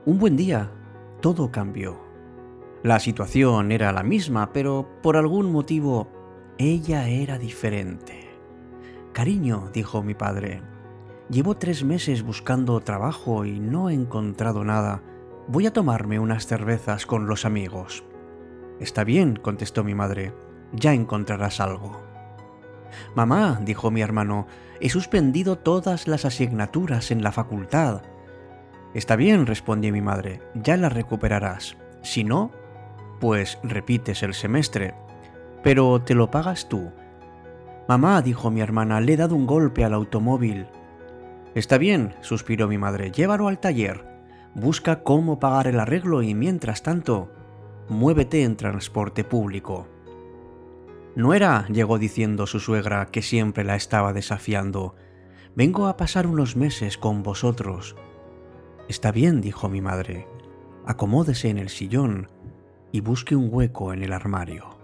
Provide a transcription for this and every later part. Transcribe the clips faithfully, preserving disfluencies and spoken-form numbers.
Un buen día, todo cambió. La situación era la misma, pero por algún motivo ella era diferente. Cariño, dijo mi padre, llevo tres meses buscando trabajo y no he encontrado nada. Voy a tomarme unas cervezas con los amigos. Está bien, contestó mi madre, ya encontrarás algo. Mamá, dijo mi hermano, he suspendido todas las asignaturas en la facultad. Está bien, respondió mi madre, ya las recuperarás. Si no, pues repites el semestre. Pero te lo pagas tú. Mamá, dijo mi hermana, le he dado un golpe al automóvil. Está bien, suspiró mi madre, llévalo al taller. Busca cómo pagar el arreglo y mientras tanto, muévete en transporte público. Nuera, llegó diciendo su suegra, que siempre la estaba desafiando, vengo a pasar unos meses con vosotros. Está bien, dijo mi madre, acomódese en el sillón y busque un hueco en el armario.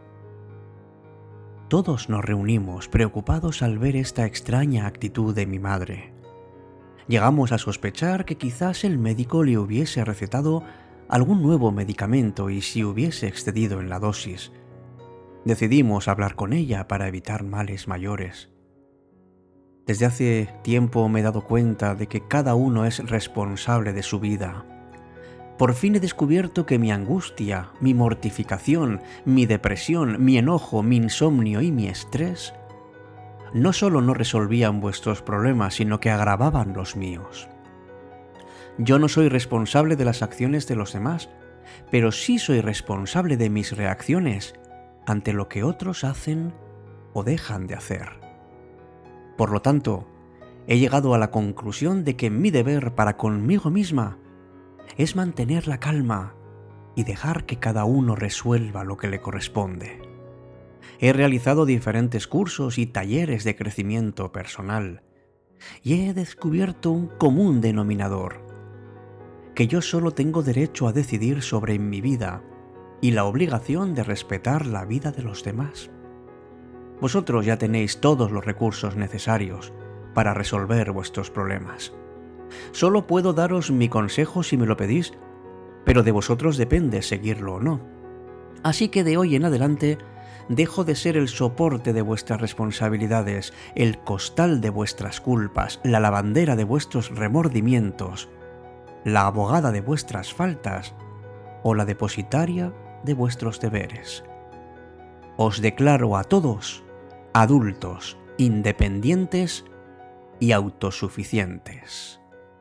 Todos nos reunimos preocupados al ver esta extraña actitud de mi madre. Llegamos a sospechar que quizás el médico le hubiese recetado algún nuevo medicamento y si hubiese excedido en la dosis. Decidimos hablar con ella para evitar males mayores. Desde hace tiempo me he dado cuenta de que cada uno es responsable de su vida. Por fin he descubierto que mi angustia, mi mortificación, mi depresión, mi enojo, mi insomnio y mi estrés no solo no resolvían vuestros problemas, sino que agravaban los míos. Yo no soy responsable de las acciones de los demás, pero sí soy responsable de mis reacciones ante lo que otros hacen o dejan de hacer. Por lo tanto, he llegado a la conclusión de que mi deber para conmigo misma es mantener la calma y dejar que cada uno resuelva lo que le corresponde. He realizado diferentes cursos y talleres de crecimiento personal y he descubierto un común denominador, que yo solo tengo derecho a decidir sobre mi vida y la obligación de respetar la vida de los demás. Vosotros ya tenéis todos los recursos necesarios para resolver vuestros problemas. Solo puedo daros mi consejo si me lo pedís, pero de vosotros depende seguirlo o no. Así que de hoy en adelante dejo de ser el soporte de vuestras responsabilidades, el costal de vuestras culpas, la lavandera de vuestros remordimientos, la abogada de vuestras faltas o la depositaria de vuestros deberes. Os declaro a todos adultos, independientes y autosuficientes.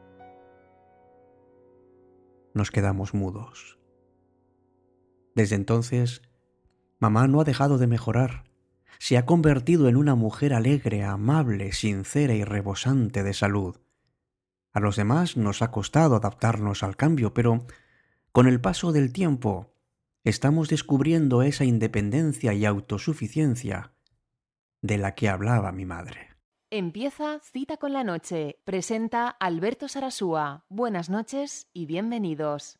Nos quedamos mudos. Desde entonces, mamá no ha dejado de mejorar. Se ha convertido en una mujer alegre, amable, sincera y rebosante de salud. A los demás nos ha costado adaptarnos al cambio, pero con el paso del tiempo estamos descubriendo esa independencia y autosuficiencia de la que hablaba mi madre. Empieza Cita con la Noche. Presenta Alberto Sarasúa. Buenas noches y bienvenidos.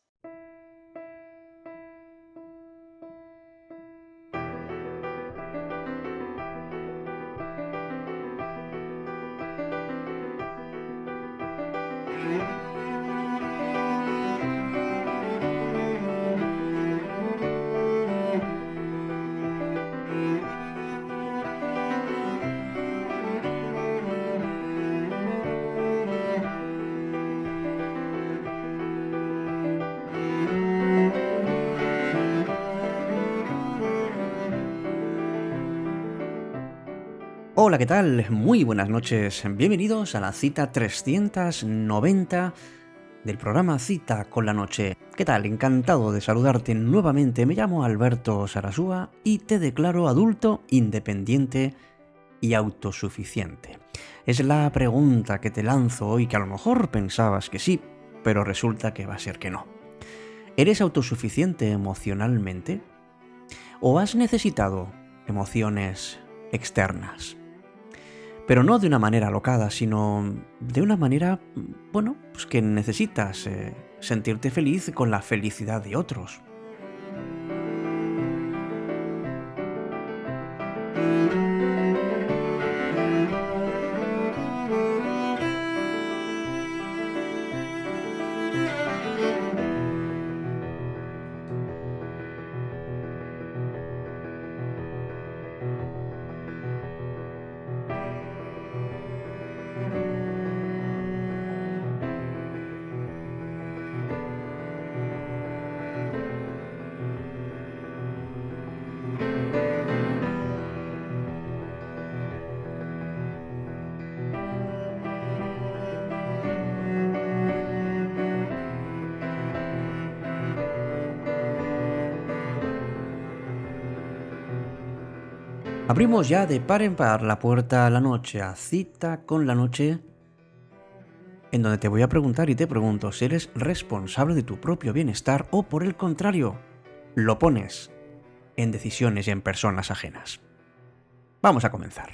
Hola, ¿qué tal? Muy buenas noches. Bienvenidos a la cita trescientos noventa del programa Cita con la Noche. ¿Qué tal? Encantado de saludarte nuevamente. Me llamo Alberto Sarasúa y te declaro adulto, independiente y autosuficiente. Es la pregunta que te lanzo hoy, que a lo mejor pensabas que sí, pero resulta que va a ser que no. ¿Eres autosuficiente emocionalmente? ¿O has necesitado emociones externas? Pero no de una manera alocada, sino de una manera, bueno, pues que necesitas eh, sentirte feliz con la felicidad de otros. Abrimos ya de par en par la puerta a la noche, a Cita con la Noche, en donde te voy a preguntar y te pregunto si eres responsable de tu propio bienestar o, por el contrario, lo pones en decisiones y en personas ajenas. Vamos a comenzar.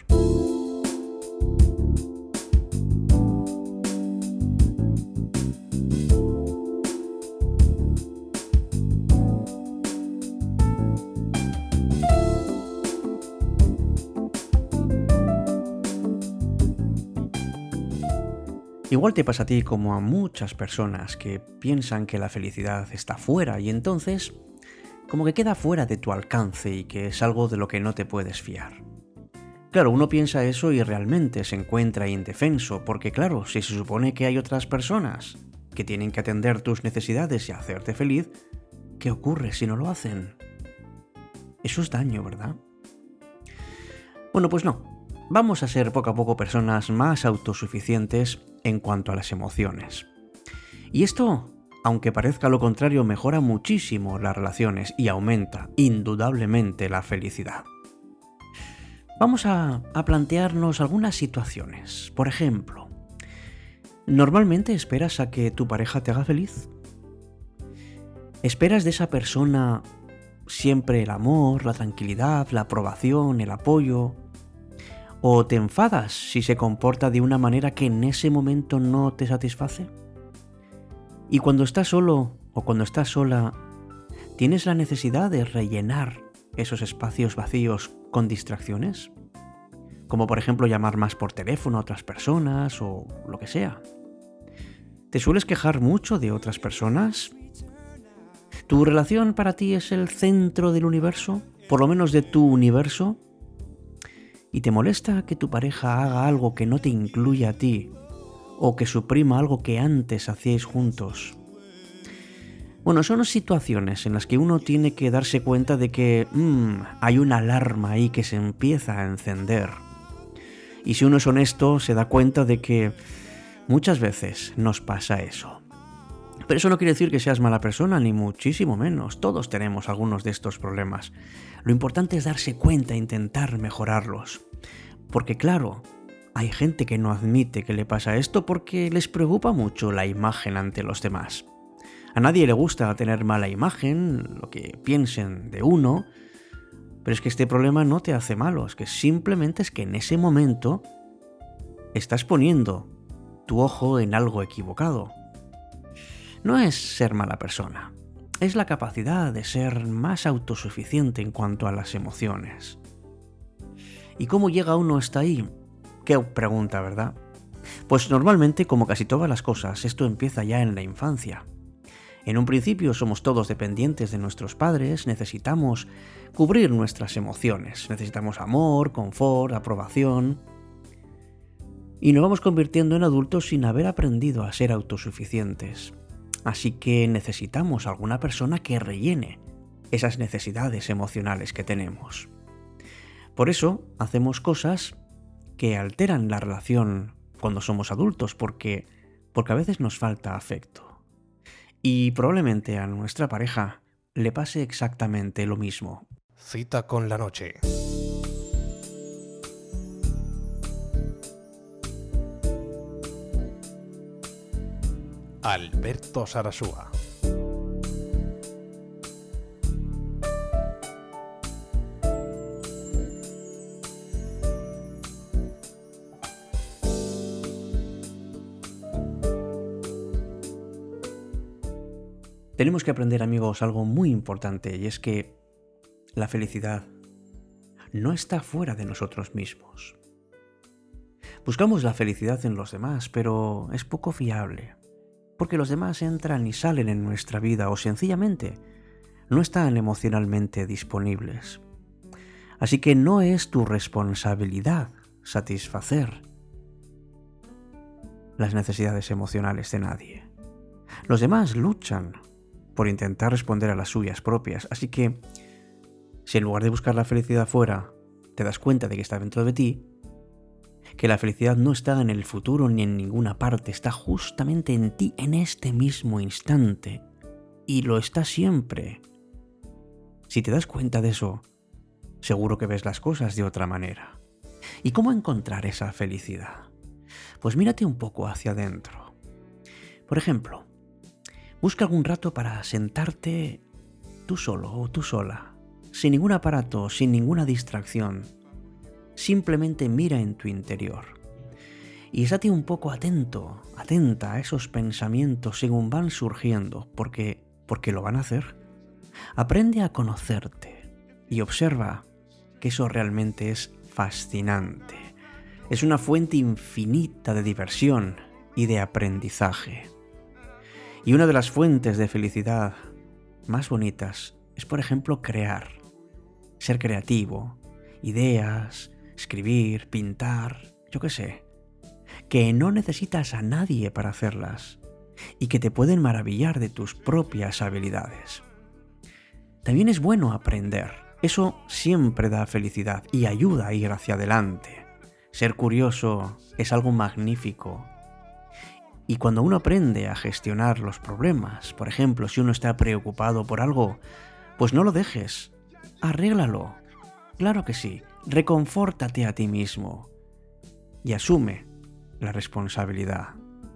Igual te pasa a ti como a muchas personas que piensan que la felicidad está fuera y entonces como que queda fuera de tu alcance y que es algo de lo que no te puedes fiar. Claro, uno piensa eso y realmente se encuentra indefenso, porque claro, si se supone que hay otras personas que tienen que atender tus necesidades y hacerte feliz, ¿qué ocurre si no lo hacen? Eso es daño, ¿verdad? Bueno, pues no. Vamos a ser poco a poco personas más autosuficientes en cuanto a las emociones. Y esto, aunque parezca lo contrario, mejora muchísimo las relaciones y aumenta indudablemente la felicidad. Vamos a, a plantearnos algunas situaciones. Por ejemplo, ¿normalmente esperas a que tu pareja te haga feliz? ¿Esperas de esa persona siempre el amor, la tranquilidad, la aprobación, el apoyo? ¿O te enfadas si se comporta de una manera que en ese momento no te satisface? Y cuando estás solo o cuando estás sola, ¿tienes la necesidad de rellenar esos espacios vacíos con distracciones? Como por ejemplo llamar más por teléfono a otras personas o lo que sea. ¿Te sueles quejar mucho de otras personas? ¿Tu relación para ti es el centro del universo? ¿Por lo menos de tu universo? ¿Y te molesta que tu pareja haga algo que no te incluye a ti o que suprima algo que antes hacíais juntos? Bueno, son situaciones en las que uno tiene que darse cuenta de que mmm, hay una alarma ahí que se empieza a encender. Y si uno es honesto, se da cuenta de que muchas veces nos pasa eso. Pero eso no quiere decir que seas mala persona, ni muchísimo menos. Todos tenemos algunos de estos problemas. Lo importante es darse cuenta e intentar mejorarlos. Porque claro, hay gente que no admite que le pasa esto porque les preocupa mucho la imagen ante los demás. A nadie le gusta tener mala imagen, lo que piensen de uno, pero es que este problema no te hace malo, es que simplemente es que en ese momento estás poniendo tu ojo en algo equivocado. No es ser mala persona, es la capacidad de ser más autosuficiente en cuanto a las emociones. ¿Y cómo llega uno hasta ahí? Qué pregunta, ¿verdad? Pues normalmente, como casi todas las cosas, esto empieza ya en la infancia. En un principio somos todos dependientes de nuestros padres, necesitamos cubrir nuestras emociones, necesitamos amor, confort, aprobación. Y nos vamos convirtiendo en adultos sin haber aprendido a ser autosuficientes. Así que necesitamos alguna persona que rellene esas necesidades emocionales que tenemos. Por eso hacemos cosas que alteran la relación cuando somos adultos, porque, porque a veces nos falta afecto. Y probablemente a nuestra pareja le pase exactamente lo mismo. Cita con la Noche. Alberto Sarasúa. Tenemos que aprender, amigos, algo muy importante, y es que la felicidad no está fuera de nosotros mismos. Buscamos la felicidad en los demás, pero es poco fiable, porque los demás entran y salen en nuestra vida o sencillamente no están emocionalmente disponibles. Así que no es tu responsabilidad satisfacer las necesidades emocionales de nadie. Los demás luchan por intentar responder a las suyas propias, así que si en lugar de buscar la felicidad fuera, te das cuenta de que está dentro de ti, que la felicidad no está en el futuro ni en ninguna parte, está justamente en ti en este mismo instante, y lo está siempre. Si te das cuenta de eso, Seguro que ves las cosas de otra manera. ¿Y cómo encontrar esa felicidad? Pues mírate un poco hacia adentro. Por ejemplo, busca algún rato para sentarte tú solo o tú sola, sin ningún aparato, sin ninguna distracción. Simplemente mira en tu interior. Y estate un poco atento, atenta a esos pensamientos según van surgiendo, porque, porque lo van a hacer. Aprende a conocerte y observa que eso realmente es fascinante. Es una fuente infinita de diversión y de aprendizaje. Y una de las fuentes de felicidad más bonitas es, por ejemplo, crear, ser creativo, ideas, escribir, pintar, yo qué sé, que no necesitas a nadie para hacerlas y que te pueden maravillar de tus propias habilidades. También es bueno aprender, eso siempre da felicidad y ayuda a ir hacia adelante. Ser curioso es algo magnífico. Y cuando uno aprende a gestionar los problemas, por ejemplo, si uno está preocupado por algo, pues no lo dejes, arréglalo. Claro que sí, reconfórtate a ti mismo y asume la responsabilidad.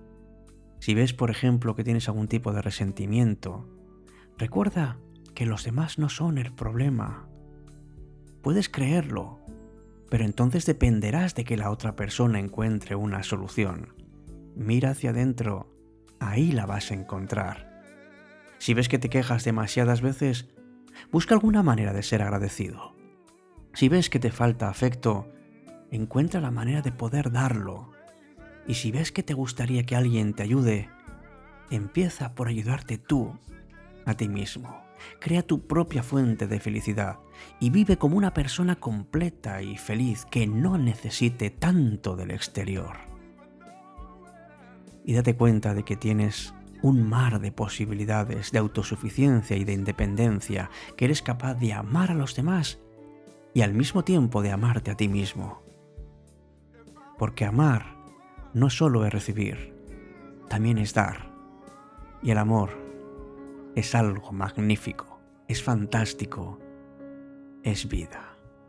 Si ves, por ejemplo, que tienes algún tipo de resentimiento, recuerda que los demás no son el problema. Puedes creerlo, pero entonces dependerás de que la otra persona encuentre una solución. Mira hacia adentro, ahí la vas a encontrar. Si ves que te quejas demasiadas veces, busca alguna manera de ser agradecido. Si ves que te falta afecto, encuentra la manera de poder darlo. Y si ves que te gustaría que alguien te ayude, empieza por ayudarte tú a ti mismo. Crea tu propia fuente de felicidad y vive como una persona completa y feliz que no necesite tanto del exterior. Y date cuenta de que tienes un mar de posibilidades de autosuficiencia y de independencia, que eres capaz de amar a los demás y al mismo tiempo de amarte a ti mismo. Porque amar no solo es recibir, también es dar. Y el amor es algo magnífico, es fantástico, es vida.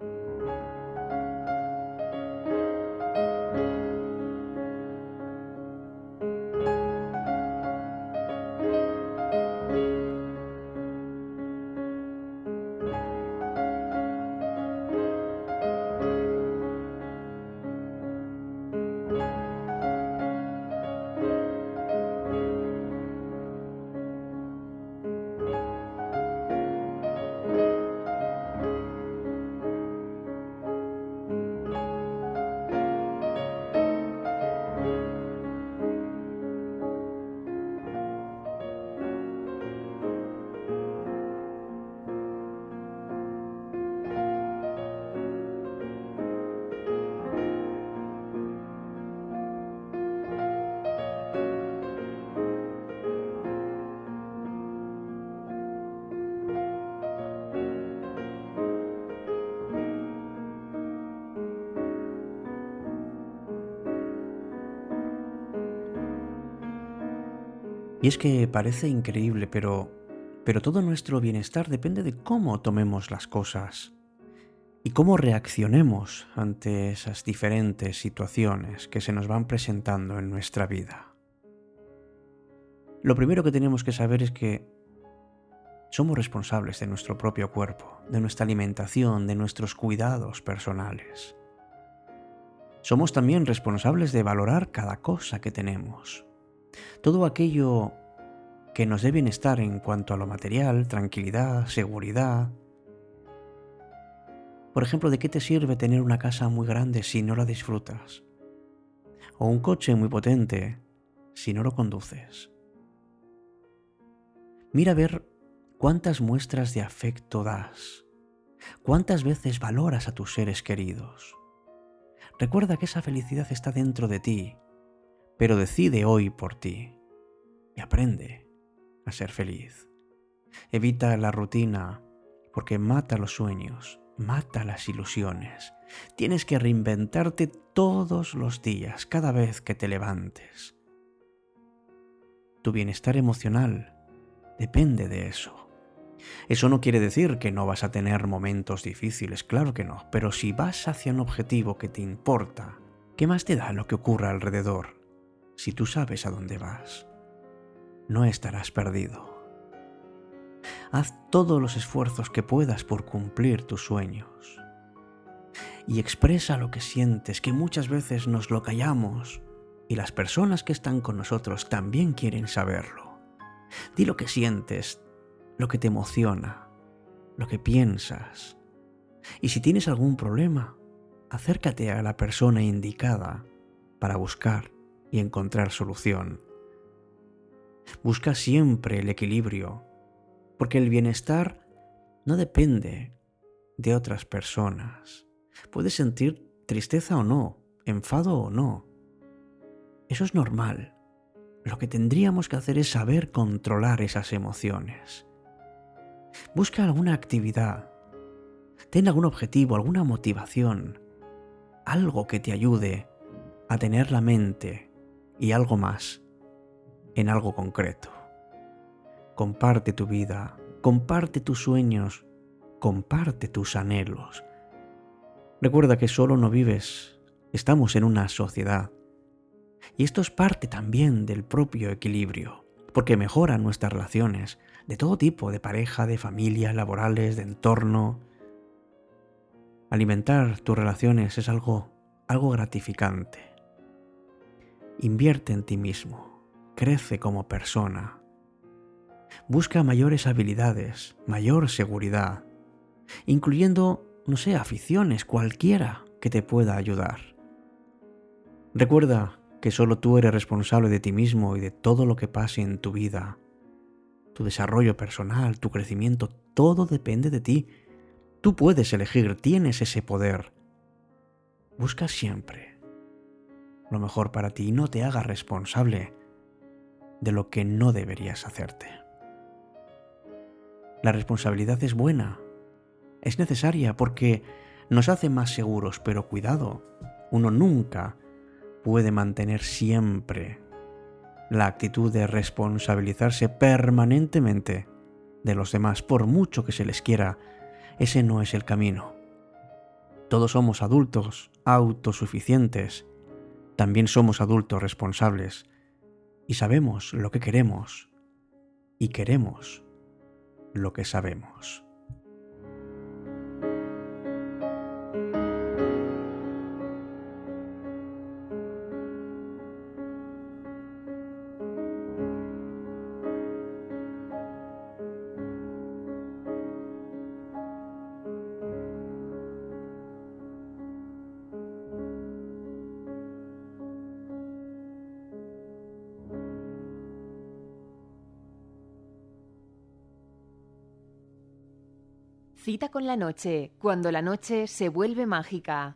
Y es que parece increíble, pero, pero todo nuestro bienestar depende de cómo tomemos las cosas y cómo reaccionemos ante esas diferentes situaciones que se nos van presentando en nuestra vida. Lo primero que tenemos que saber es que somos responsables de nuestro propio cuerpo, de nuestra alimentación, de nuestros cuidados personales. Somos también responsables de valorar cada cosa que tenemos. Todo aquello que nos dé bienestar en cuanto a lo material, tranquilidad, seguridad. Por ejemplo, ¿de qué te sirve tener una casa muy grande si no la disfrutas? O un coche muy potente si no lo conduces. Mira a ver cuántas muestras de afecto das, cuántas veces valoras a tus seres queridos. Recuerda que esa felicidad está dentro de ti, pero decide hoy por ti y aprende a ser feliz. Evita la rutina porque mata los sueños, mata las ilusiones. Tienes que reinventarte todos los días, cada vez que te levantes. Tu bienestar emocional depende de eso. Eso no quiere decir que no vas a tener momentos difíciles, claro que no, pero si vas hacia un objetivo que te importa, ¿qué más te da lo que ocurra alrededor? Si tú sabes a dónde vas, no estarás perdido. Haz todos los esfuerzos que puedas por cumplir tus sueños. Y expresa lo que sientes, que muchas veces nos lo callamos, y las personas que están con nosotros también quieren saberlo. Di lo que sientes, lo que te emociona, lo que piensas. Y si tienes algún problema, acércate a la persona indicada para buscar y encontrar solución. Busca siempre el equilibrio, porque el bienestar no depende de otras personas. Puedes sentir tristeza o no, enfado o no. Eso es normal. Lo que tendríamos que hacer es saber controlar esas emociones. Busca alguna actividad. Ten algún objetivo, alguna motivación. Algo que te ayude a tener la mente y algo más en algo concreto. Comparte tu vida, comparte tus sueños, comparte tus anhelos. Recuerda que solo no vives, estamos en una sociedad. Y esto es parte también del propio equilibrio, porque mejora nuestras relaciones, de todo tipo, de pareja, de familia, laborales, de entorno. Alimentar tus relaciones es algo, algo gratificante. Invierte en ti mismo, crece como persona. Busca mayores habilidades, mayor seguridad, incluyendo, no sé, aficiones, cualquiera que te pueda ayudar. Recuerda que solo tú eres responsable de ti mismo y de todo lo que pase en tu vida. Tu desarrollo personal, tu crecimiento, todo depende de ti. Tú puedes elegir, tienes ese poder. Busca siempre lo mejor para ti y no te hagas responsable de lo que no deberías hacerte. La responsabilidad es buena, es necesaria porque nos hace más seguros, pero cuidado, uno nunca puede mantener siempre la actitud de responsabilizarse permanentemente de los demás, por mucho que se les quiera. Ese no es el camino. Todos somos adultos, autosuficientes. También somos adultos responsables y sabemos lo que queremos y queremos lo que sabemos. Cita con la noche, cuando la noche se vuelve mágica.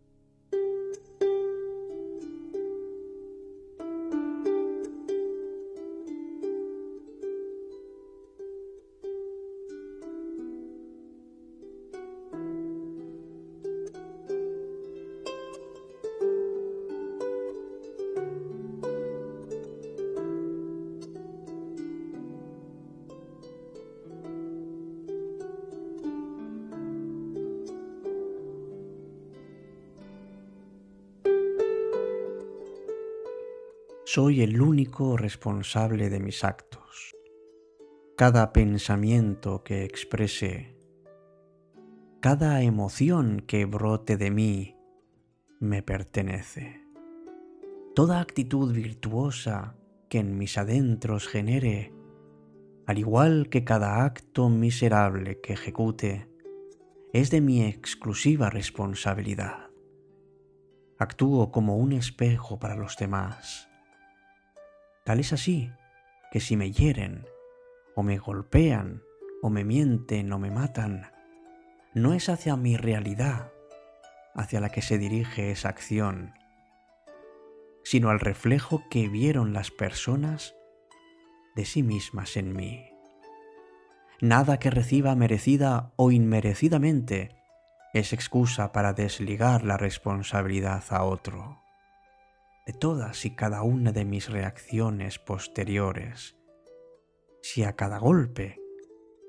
Soy el único responsable de mis actos. Cada pensamiento que exprese, cada emoción que brote de mí, me pertenece. Toda actitud virtuosa que en mis adentros genere, al igual que cada acto miserable que ejecute, es de mi exclusiva responsabilidad. Actúo como un espejo para los demás. Tal es así que si me hieren, o me golpean, o me mienten, o me matan, no es hacia mi realidad hacia la que se dirige esa acción, sino al reflejo que vieron las personas de sí mismas en mí. Nada que reciba merecida o inmerecidamente es excusa para desligar la responsabilidad a otro. De todas y cada una de mis reacciones posteriores, si a cada golpe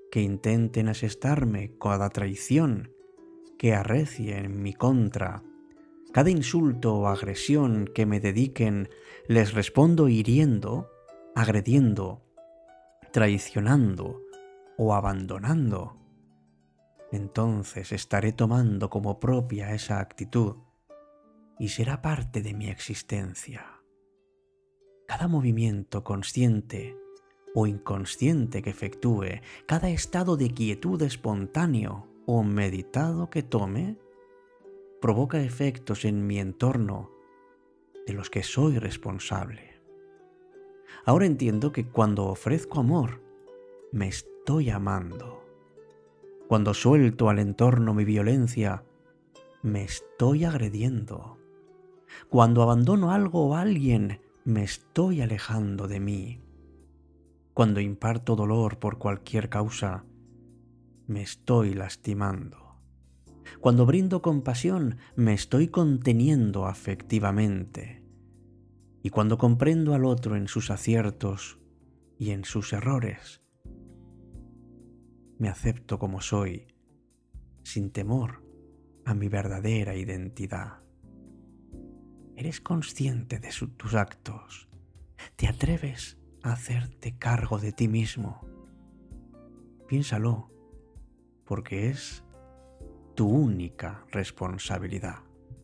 que intenten asestarme cada traición que arrecie en mi contra. Cada insulto o agresión que me dediquen les respondo hiriendo, agrediendo, traicionando o abandonando. Entonces estaré tomando como propia esa actitud y será parte de mi existencia. Cada movimiento consciente o inconsciente que efectúe, cada estado de quietud espontáneo o meditado que tome, provoca efectos en mi entorno de los que soy responsable. Ahora entiendo que cuando ofrezco amor, me estoy amando. Cuando suelto al entorno mi violencia, me estoy agrediendo. Cuando abandono algo o alguien, me estoy alejando de mí. Cuando imparto dolor por cualquier causa, me estoy lastimando. Cuando brindo compasión, me estoy conteniendo afectivamente. Y cuando comprendo al otro en sus aciertos y en sus errores, me acepto como soy, sin temor a mi verdadera identidad. ¿Eres consciente de su- tus actos? ¿Te atreves a hacerte cargo de ti mismo? Piénsalo, porque es tu única responsabilidad.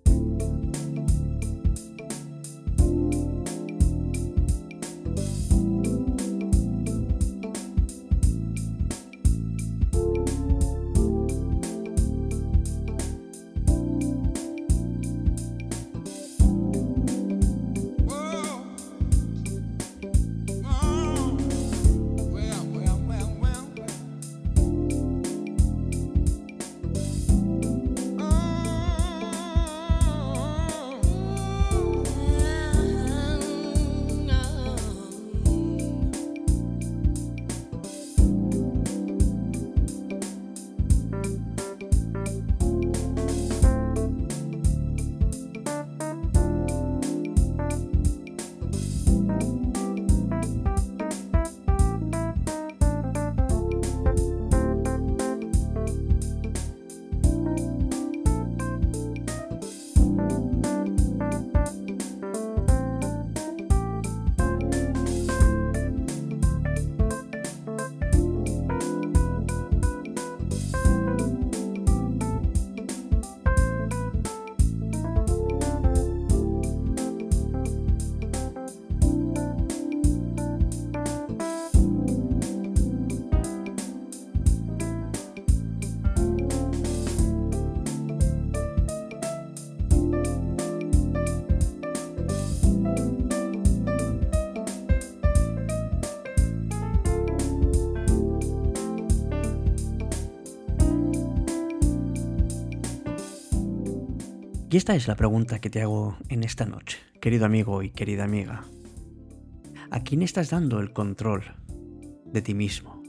Y esta es la pregunta que te hago en esta noche, querido amigo y querida amiga. ¿A quién estás dando el control de ti mismo?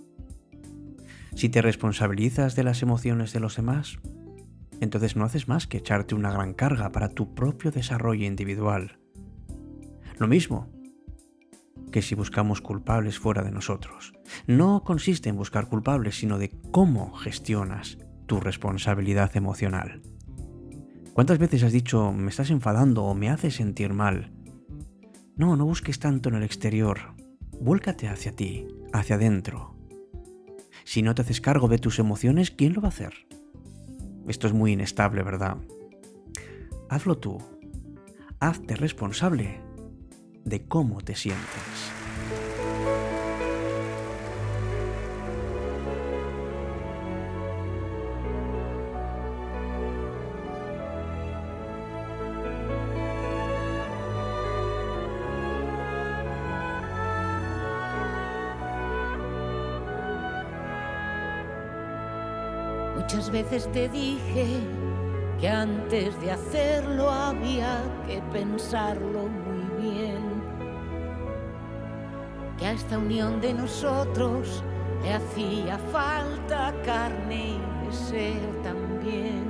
Si te responsabilizas de las emociones de los demás, entonces no haces más que echarte una gran carga para tu propio desarrollo individual. Lo mismo que si buscamos culpables fuera de nosotros. No consiste en buscar culpables, sino de cómo gestionas tu responsabilidad emocional. ¿Cuántas veces has dicho, me estás enfadando o me haces sentir mal? No, no busques tanto en el exterior. Vuélcate hacia ti, hacia adentro. Si no te haces cargo de tus emociones, ¿quién lo va a hacer? Esto es muy inestable, ¿verdad? Hazlo tú. Hazte responsable de cómo te sientes. Muchas veces te dije que antes de hacerlo había que pensarlo muy bien, que a esta unión de nosotros le hacía falta carne y deseo también,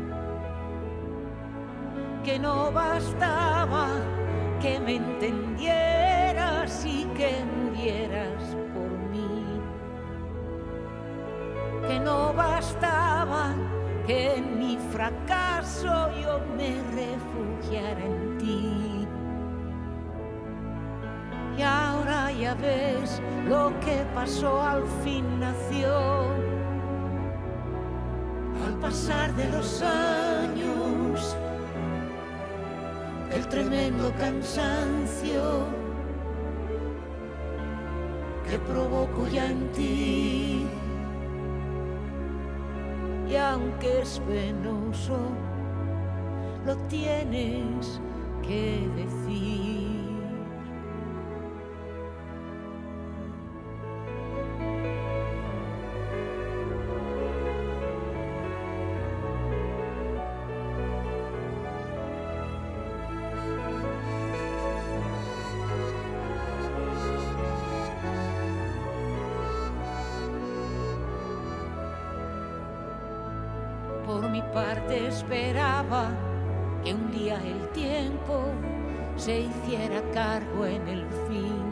que no bastaba que me entendieras y que murieras por mí. que no bastaba, que en mi fracaso yo me refugiara en ti. Y ahora ya ves lo que pasó, al fin nació. Al pasar de los años, el tremendo cansancio que provoco ya en ti. Y aunque es penoso, lo tienes que decir. Por mi parte esperaba que un día el tiempo se hiciera cargo en el fin.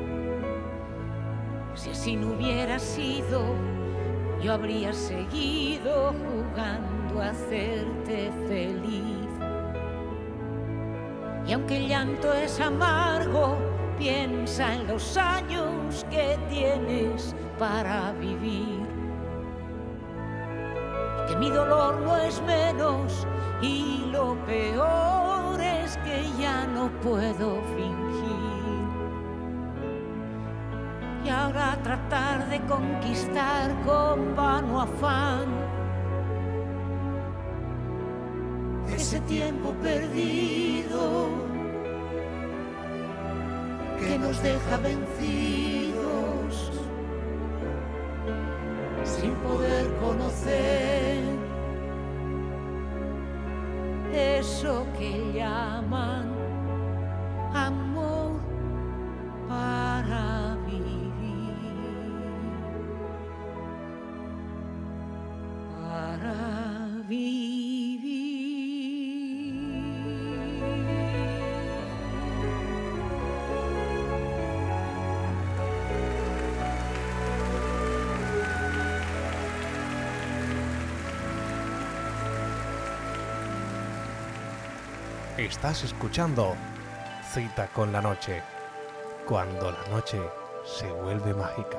Si así no hubiera sido, yo habría seguido jugando a hacerte feliz. Y aunque el llanto es amargo, piensa en los años que tienes para vivir. Que mi dolor no es menos y lo peor es que ya no puedo fingir. Y ahora tratar de conquistar con vano afán ese tiempo perdido que nos deja vencidos sin poder conocer eso que llaman amor para vivir, para vivir. Estás escuchando Cita con la Noche, cuando la noche se vuelve mágica.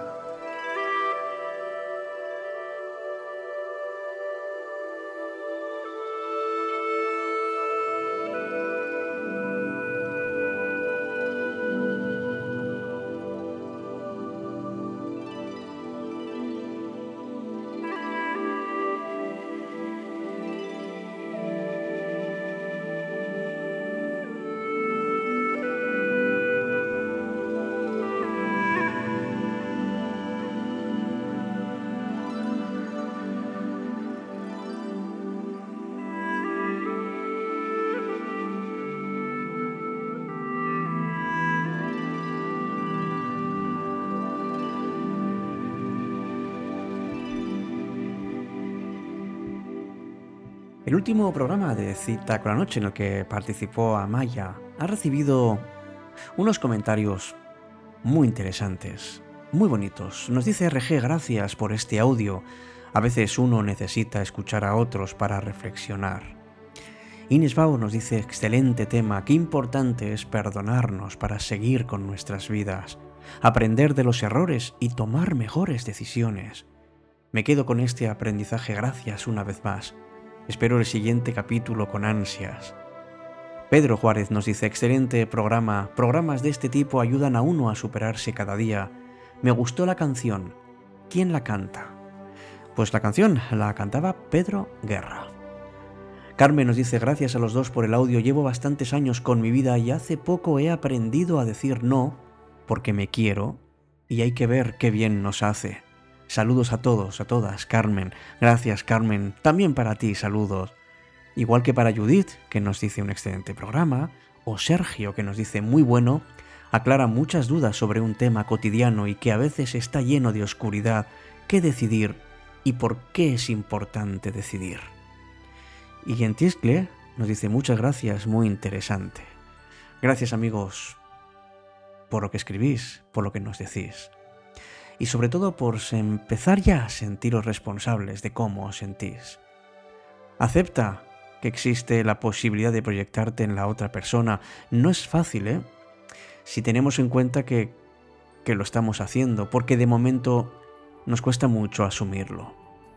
El último programa de Cita con la Noche en el que participó Amaya ha recibido unos comentarios muy interesantes, muy bonitos. Nos dice R G, gracias por este audio. A veces uno necesita escuchar a otros para reflexionar. Ines Bau nos dice, excelente tema, qué importante es perdonarnos para seguir con nuestras vidas, aprender de los errores y tomar mejores decisiones. Me quedo con este aprendizaje, gracias una vez más. Espero el siguiente capítulo con ansias. Pedro Juárez nos dice, excelente programa, programas de este tipo ayudan a uno a superarse cada día. Me gustó la canción. ¿Quién la canta? Pues la canción la cantaba Pedro Guerra. Carmen nos dice, gracias a los dos por el audio, llevo bastantes años con mi vida y hace poco he aprendido a decir no porque me quiero y hay que ver qué bien nos hace. Saludos a todos, a todas, Carmen. Gracias, Carmen. También para ti, saludos. Igual que para Judith, que nos dice un excelente programa, o Sergio, que nos dice muy bueno, aclara muchas dudas sobre un tema cotidiano y que a veces está lleno de oscuridad. ¿Qué decidir y por qué es importante decidir? Y Gentiscle nos dice muchas gracias, muy interesante. Gracias, amigos, por lo que escribís, por lo que nos decís. y sobre todo por empezar ya a sentiros responsables de cómo os sentís. Acepta que existe la posibilidad de proyectarte en la otra persona. No es fácil, ¿eh? Si tenemos en cuenta que, que lo estamos haciendo, porque de momento nos cuesta mucho asumirlo.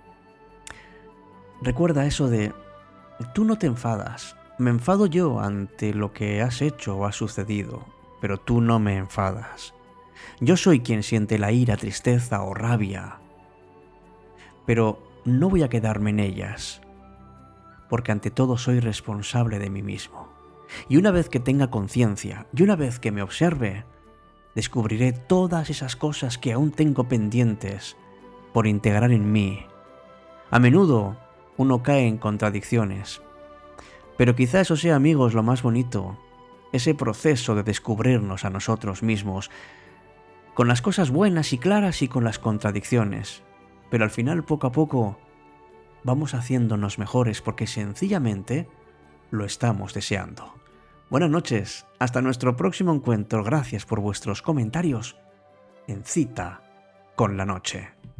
Recuerda eso de, tú no te enfadas, me enfado yo ante lo que has hecho o ha sucedido, pero tú no me enfadas. Yo soy quien siente la ira, tristeza o rabia, pero no voy a quedarme en ellas, porque ante todo soy responsable de mí mismo. Y una vez que tenga conciencia, y una vez que me observe, descubriré todas esas cosas que aún tengo pendientes por integrar en mí. A menudo uno cae en contradicciones, pero quizá eso sea, amigos, lo más bonito, ese proceso de descubrirnos a nosotros mismos, con las cosas buenas y claras y con las contradicciones, pero al final poco a poco vamos haciéndonos mejores porque sencillamente lo estamos deseando. Buenas noches, hasta nuestro próximo encuentro, gracias por vuestros comentarios en Cita con la Noche.